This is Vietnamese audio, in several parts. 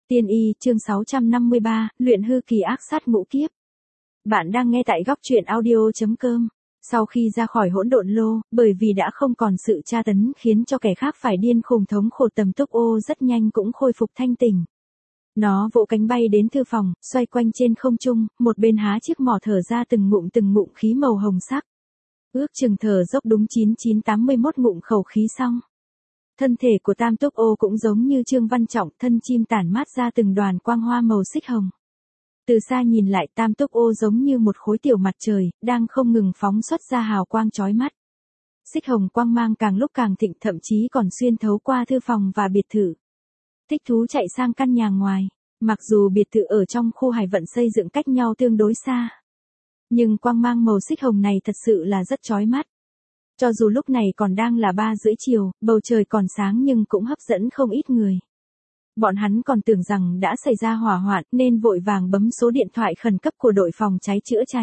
Tiên y, chương 653, luyện hư kỳ ác sát ngũ kiếp. Bạn đang nghe tại góc truyện audio.com. Sau khi ra khỏi hỗn độn lô, bởi vì đã không còn sự tra tấn khiến cho kẻ khác phải điên khùng thống khổ, Tầm Túc Ô rất nhanh cũng khôi phục thanh tỉnh. Nó vỗ cánh bay đến thư phòng, xoay quanh trên không trung, một bên há chiếc mỏ thở ra từng ngụm khí màu hồng sắc. Ước chừng thở dốc đúng 9981 ngụm khẩu khí xong. Thân thể của Tam Túc Ô cũng giống như Trương Văn Trọng, thân chim tản mát ra từng đoàn quang hoa màu xích hồng. Từ xa nhìn lại, Tam Túc Ô giống như một khối tiểu mặt trời, đang không ngừng phóng xuất ra hào quang chói mắt. Xích hồng quang mang càng lúc càng thịnh, thậm chí còn xuyên thấu qua thư phòng và biệt thự. Thích thú chạy sang căn nhà ngoài, mặc dù biệt thự ở trong khu hải vận xây dựng cách nhau tương đối xa. Nhưng quang mang màu xích hồng này thật sự là rất chói mắt. Cho dù lúc này còn đang là 3:30 chiều, bầu trời còn sáng nhưng cũng hấp dẫn không ít người. Bọn hắn còn tưởng rằng đã xảy ra hỏa hoạn nên vội vàng bấm số điện thoại khẩn cấp của đội phòng cháy chữa cháy.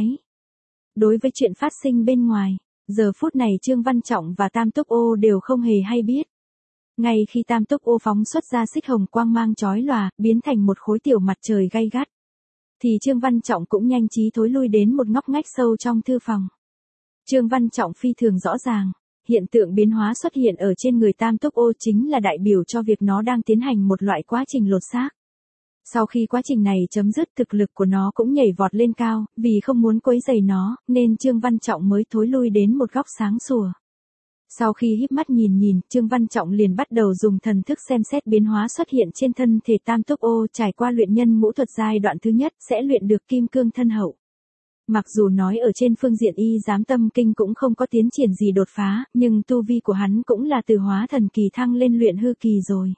Đối với chuyện phát sinh bên ngoài, giờ phút này Trương Văn Trọng và Tam Túc Ô đều không hề hay biết. Ngay khi Tam Túc Ô phóng xuất ra xích hồng quang mang chói lòa, biến thành một khối tiểu mặt trời gay gắt, thì Trương Văn Trọng cũng nhanh trí thối lui đến một ngóc ngách sâu trong thư phòng. Trương Văn Trọng phi thường rõ ràng, hiện tượng biến hóa xuất hiện ở trên người Tam Túc Ô chính là đại biểu cho việc nó đang tiến hành một loại quá trình lột xác. Sau khi quá trình này chấm dứt, thực lực của nó cũng nhảy vọt lên cao, vì không muốn quấy rầy nó, nên Trương Văn Trọng mới thối lui đến một góc sáng sủa. Sau khi híp mắt nhìn, Trương Văn Trọng liền bắt đầu dùng thần thức xem xét biến hóa xuất hiện trên thân thể Tam Túc Ô. Trải qua luyện nhân ngũ thuật giai đoạn thứ nhất sẽ luyện được kim cương thân hậu. Mặc dù nói ở trên phương diện y giám tâm kinh cũng không có tiến triển gì đột phá, nhưng tu vi của hắn cũng là từ hóa thần kỳ thăng lên luyện hư kỳ rồi.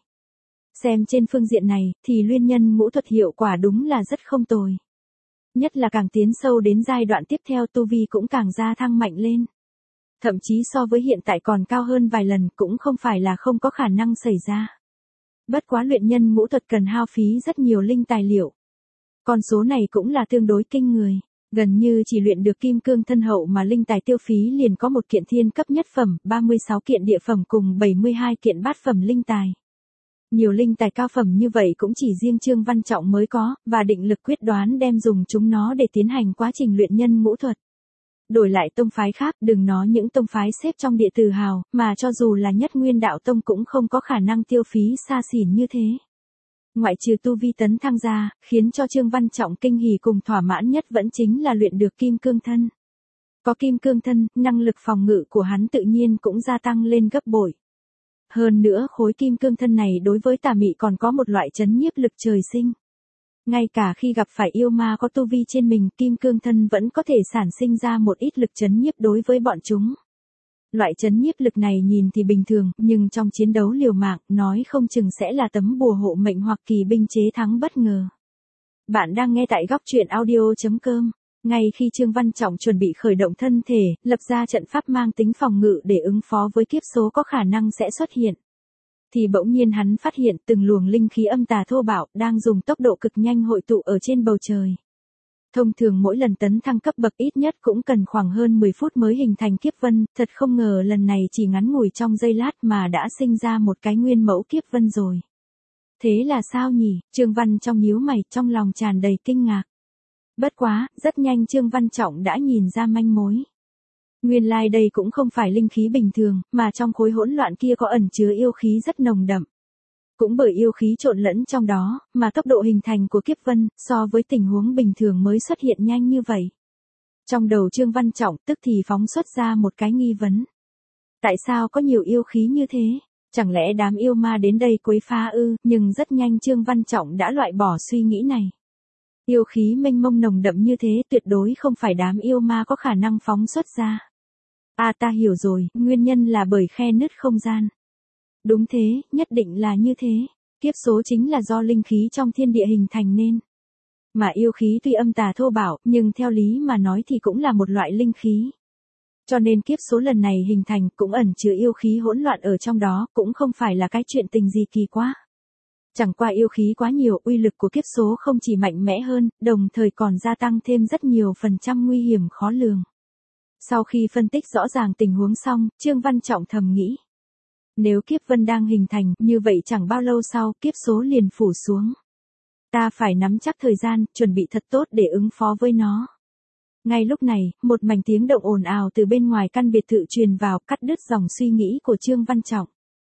Xem trên phương diện này, thì luyện nhân ngũ thuật hiệu quả đúng là rất không tồi. Nhất là càng tiến sâu đến giai đoạn tiếp theo, tu vi cũng càng gia thăng mạnh lên. Thậm chí so với hiện tại còn cao hơn vài lần, cũng không phải là không có khả năng xảy ra. Bất quá luyện nhân ngũ thuật cần hao phí rất nhiều linh tài liệu. Con số này cũng là tương đối kinh người. Gần như chỉ luyện được kim cương thân hậu mà linh tài tiêu phí liền có một kiện thiên cấp nhất phẩm, 36 kiện địa phẩm cùng 72 kiện bát phẩm linh tài. Nhiều linh tài cao phẩm như vậy cũng chỉ riêng Trương Văn Trọng mới có, và định lực quyết đoán đem dùng chúng nó để tiến hành quá trình luyện nhân ngũ thuật. Đổi lại tông phái khác, đừng nói những tông phái xếp trong địa tử hào, mà cho dù là Nhất Nguyên Đạo Tông cũng không có khả năng tiêu phí xa xỉn như thế. Ngoại trừ tu vi tấn thăng ra, khiến cho Trương Văn Trọng kinh hỉ cùng thỏa mãn nhất vẫn chính là luyện được kim cương thân. Có kim cương thân, năng lực phòng ngự của hắn tự nhiên cũng gia tăng lên gấp bội. Hơn nữa khối kim cương thân này đối với tà mị còn có một loại chấn nhiếp lực trời sinh. Ngay cả khi gặp phải yêu ma có tu vi trên mình, kim cương thân vẫn có thể sản sinh ra một ít lực chấn nhiếp đối với bọn chúng. Loại chấn nhiếp lực này nhìn thì bình thường, nhưng trong chiến đấu liều mạng, nói không chừng sẽ là tấm bùa hộ mệnh hoặc kỳ binh chế thắng bất ngờ. Bạn đang nghe tại góc truyện audio.com. Ngay khi Trương Văn Trọng chuẩn bị khởi động thân thể, lập ra trận pháp mang tính phòng ngự để ứng phó với kiếp số có khả năng sẽ xuất hiện, thì bỗng nhiên hắn phát hiện từng luồng linh khí âm tà thô bạo đang dùng tốc độ cực nhanh hội tụ ở trên bầu trời. Thông thường mỗi lần tấn thăng cấp bậc ít nhất cũng cần khoảng hơn 10 phút mới hình thành kiếp vân, thật không ngờ lần này chỉ ngắn ngủi trong giây lát mà đã sinh ra một cái nguyên mẫu kiếp vân rồi. Thế là sao nhỉ? Trương Văn trong nhíu mày, trong lòng tràn đầy kinh ngạc. Bất quá, rất nhanh Trương Văn Trọng đã nhìn ra manh mối. Nguyên lai đây cũng không phải linh khí bình thường, mà trong khối hỗn loạn kia có ẩn chứa yêu khí rất nồng đậm. Cũng bởi yêu khí trộn lẫn trong đó, mà tốc độ hình thành của kiếp vân, so với tình huống bình thường mới xuất hiện nhanh như vậy. Trong đầu Trương Văn Trọng tức thì phóng xuất ra một cái nghi vấn. Tại sao có nhiều yêu khí như thế? Chẳng lẽ đám yêu ma đến đây quấy phá ư? Nhưng rất nhanh Trương Văn Trọng đã loại bỏ suy nghĩ này. Yêu khí mênh mông nồng đậm như thế tuyệt đối không phải đám yêu ma có khả năng phóng xuất ra. À, ta hiểu rồi, nguyên nhân là bởi khe nứt không gian. Đúng thế, nhất định là như thế. Kiếp số chính là do linh khí trong thiên địa hình thành nên. Mà yêu khí tuy âm tà thô bạo, nhưng theo lý mà nói thì cũng là một loại linh khí. Cho nên kiếp số lần này hình thành cũng ẩn chứa yêu khí hỗn loạn ở trong đó, cũng không phải là cái chuyện tình gì kỳ quá. Chẳng qua yêu khí quá nhiều, uy lực của kiếp số không chỉ mạnh mẽ hơn, đồng thời còn gia tăng thêm rất nhiều phần trăm nguy hiểm khó lường. Sau khi phân tích rõ ràng tình huống xong, Trương Văn Trọng thầm nghĩ. Nếu kiếp vân đang hình thành, như vậy chẳng bao lâu sau, kiếp số liền phủ xuống. Ta phải nắm chắc thời gian, chuẩn bị thật tốt để ứng phó với nó. Ngay lúc này, một mảnh tiếng động ồn ào từ bên ngoài căn biệt thự truyền vào, cắt đứt dòng suy nghĩ của Trương Văn Trọng.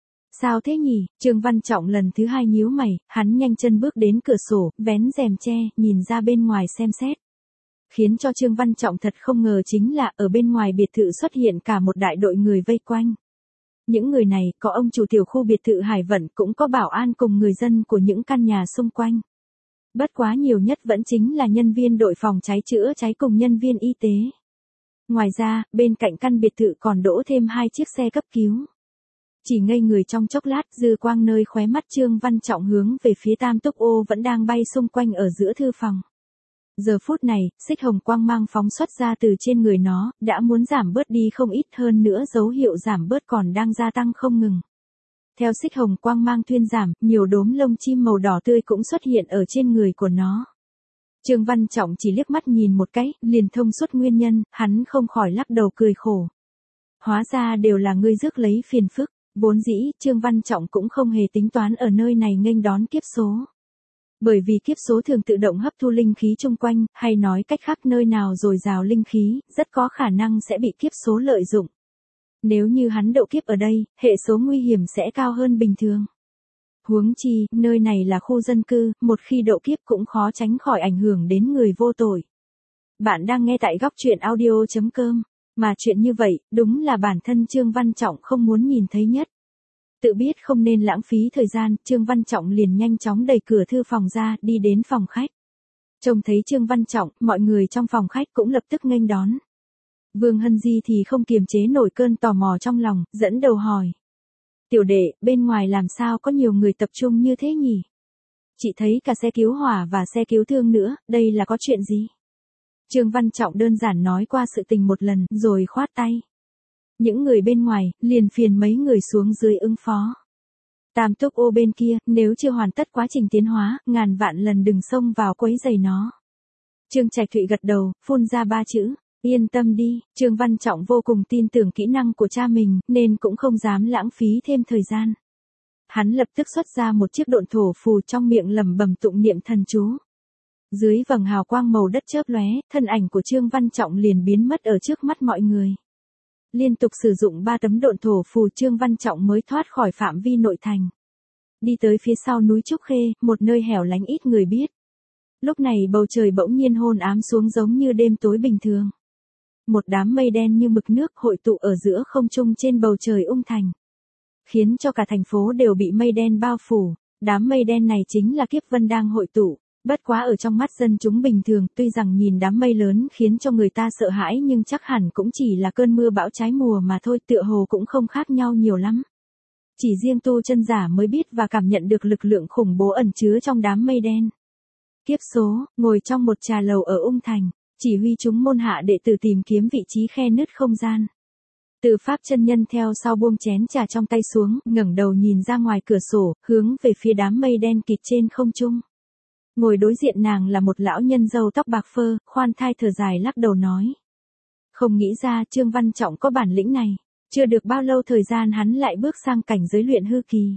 Sao thế nhỉ? Trương Văn Trọng lần thứ hai nhíu mày, hắn nhanh chân bước đến cửa sổ, vén rèm che, nhìn ra bên ngoài xem xét. Khiến cho Trương Văn Trọng thật không ngờ chính là ở bên ngoài biệt thự xuất hiện cả một đại đội người vây quanh. Những người này có ông chủ tiểu khu biệt thự Hải Vận, cũng có bảo an cùng người dân của những căn nhà xung quanh. Bất quá nhiều nhất vẫn chính là nhân viên đội phòng cháy chữa cháy cùng nhân viên y tế. Ngoài ra, bên cạnh căn biệt thự còn đỗ thêm 2 chiếc xe cấp cứu. Chỉ ngây người trong chốc lát, dư quang nơi khóe mắt Trương Văn Trọng hướng về phía tam túc ô vẫn đang bay xung quanh ở giữa thư phòng. Giờ phút này, xích hồng quang mang phóng xuất ra từ trên người nó, đã muốn giảm bớt đi không ít, hơn nữa dấu hiệu giảm bớt còn đang gia tăng không ngừng. Theo xích hồng quang mang thuyên giảm, nhiều đốm lông chim màu đỏ tươi cũng xuất hiện ở trên người của nó. Trương Văn Trọng chỉ liếc mắt nhìn một cái, liền thông suốt nguyên nhân, hắn không khỏi lắc đầu cười khổ. Hóa ra đều là ngươi rước lấy phiền phức, vốn dĩ, Trương Văn Trọng cũng không hề tính toán ở nơi này nghênh đón kiếp số. Bởi vì kiếp số thường tự động hấp thu linh khí chung quanh, hay nói cách khác nơi nào dồi dào linh khí, rất có khả năng sẽ bị kiếp số lợi dụng. Nếu như hắn độ kiếp ở đây, hệ số nguy hiểm sẽ cao hơn bình thường. Huống chi, nơi này là khu dân cư, một khi độ kiếp cũng khó tránh khỏi ảnh hưởng đến người vô tội. Bạn đang nghe tại góc truyện audio.com, mà chuyện như vậy, đúng là bản thân Trương Văn Trọng không muốn nhìn thấy nhất. Tự biết không nên lãng phí thời gian, Trương Văn Trọng liền nhanh chóng đẩy cửa thư phòng ra, đi đến phòng khách. Trông thấy Trương Văn Trọng, mọi người trong phòng khách cũng lập tức nghênh đón. Vương Hân Di thì không kiềm chế nổi cơn tò mò trong lòng, dẫn đầu hỏi. Tiểu đệ, bên ngoài làm sao có nhiều người tập trung như thế nhỉ? Chị thấy cả xe cứu hỏa và xe cứu thương nữa, đây là có chuyện gì? Trương Văn Trọng đơn giản nói qua sự tình một lần, rồi khoát tay. Những người bên ngoài, liền phiền mấy người xuống dưới ứng phó. Tam túc ô bên kia, nếu chưa hoàn tất quá trình tiến hóa, ngàn vạn lần đừng xông vào quấy rầy nó. Trương Trạch Thụy gật đầu, phun ra 3 chữ. Yên tâm đi, Trương Văn Trọng vô cùng tin tưởng kỹ năng của cha mình, nên cũng không dám lãng phí thêm thời gian. Hắn lập tức xuất ra một chiếc độn thổ phù, trong miệng lẩm bẩm tụng niệm thần chú. Dưới vầng hào quang màu đất chớp lóe, thân ảnh của Trương Văn Trọng liền biến mất ở trước mắt mọi người. Liên tục sử dụng 3 tấm độn thổ phù, Trương Văn Trọng mới thoát khỏi phạm vi nội thành. Đi tới phía sau núi Trúc Khê, một nơi hẻo lánh ít người biết. Lúc này bầu trời bỗng nhiên hôn ám xuống giống như đêm tối bình thường. Một đám mây đen như mực nước hội tụ ở giữa không trung trên bầu trời Ung Thành. Khiến cho cả thành phố đều bị mây đen bao phủ, đám mây đen này chính là kiếp vân đang hội tụ. Bất quá ở trong mắt dân chúng bình thường, tuy rằng nhìn đám mây lớn khiến cho người ta sợ hãi nhưng chắc hẳn cũng chỉ là cơn mưa bão trái mùa mà thôi, tựa hồ cũng không khác nhau nhiều lắm. Chỉ riêng tu chân giả mới biết và cảm nhận được lực lượng khủng bố ẩn chứa trong đám mây đen. Kiếp số, ngồi trong một trà lầu ở Ung Thành, chỉ huy chúng môn hạ đệ tử tìm kiếm vị trí khe nứt không gian. Từ Pháp chân nhân theo sau buông chén trà trong tay xuống, ngẩng đầu nhìn ra ngoài cửa sổ, hướng về phía đám mây đen kịt trên không trung. Ngồi đối diện nàng là một lão nhân râu tóc bạc phơ, khoan thai thở dài lắc đầu nói. Không nghĩ ra Trương Văn Trọng có bản lĩnh này, chưa được bao lâu thời gian hắn lại bước sang cảnh giới luyện hư kỳ.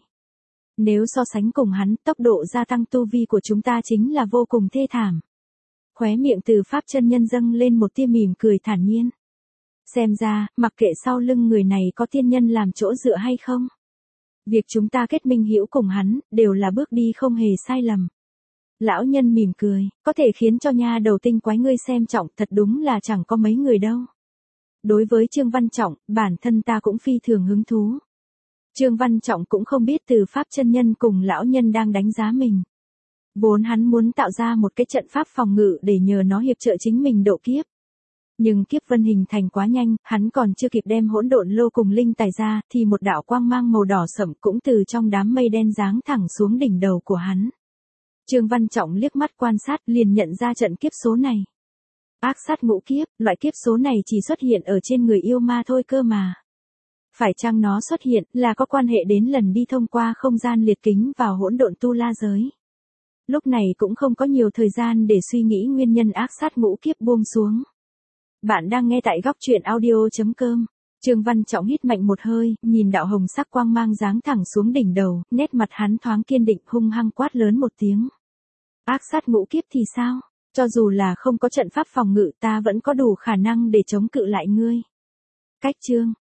Nếu so sánh cùng hắn, tốc độ gia tăng tu vi của chúng ta chính là vô cùng thê thảm. Khóe miệng Từ Pháp chân nhân dâng lên một tia mỉm cười thản nhiên. Xem ra, mặc kệ sau lưng người này có tiên nhân làm chỗ dựa hay không. Việc chúng ta kết minh hữu cùng hắn, đều là bước đi không hề sai lầm. Lão nhân mỉm cười, có thể khiến cho nha đầu tinh quái ngươi xem trọng, thật đúng là chẳng có mấy người đâu. Đối với Trương Văn Trọng, bản thân ta cũng phi thường hứng thú. Trương Văn Trọng cũng không biết Từ Pháp chân nhân cùng lão nhân đang đánh giá mình. Vốn hắn muốn tạo ra một cái trận pháp phòng ngự để nhờ nó hiệp trợ chính mình độ kiếp. Nhưng kiếp vân hình thành quá nhanh, hắn còn chưa kịp đem hỗn độn lô cùng linh tài ra, thì một đạo quang mang màu đỏ sẫm cũng từ trong đám mây đen giáng thẳng xuống đỉnh đầu của hắn. Trương Văn Trọng liếc mắt quan sát, liền nhận ra trận kiếp số này. Ác sát ngũ kiếp, loại kiếp số này chỉ xuất hiện ở trên người yêu ma thôi cơ mà. Phải chăng nó xuất hiện là có quan hệ đến lần đi thông qua không gian liệt kính vào hỗn độn tu la giới. Lúc này cũng không có nhiều thời gian để suy nghĩ nguyên nhân ác sát ngũ kiếp buông xuống. Bạn đang nghe tại góc truyện audio.com. Trương Văn Trọng hít mạnh một hơi, nhìn đạo hồng sắc quang mang giáng thẳng xuống đỉnh đầu, nét mặt hắn thoáng kiên định, hung hăng quát lớn một tiếng. Ác sát ngũ kiếp thì sao? Cho dù là không có trận pháp phòng ngự ta vẫn có đủ khả năng để chống cự lại ngươi. Cách chương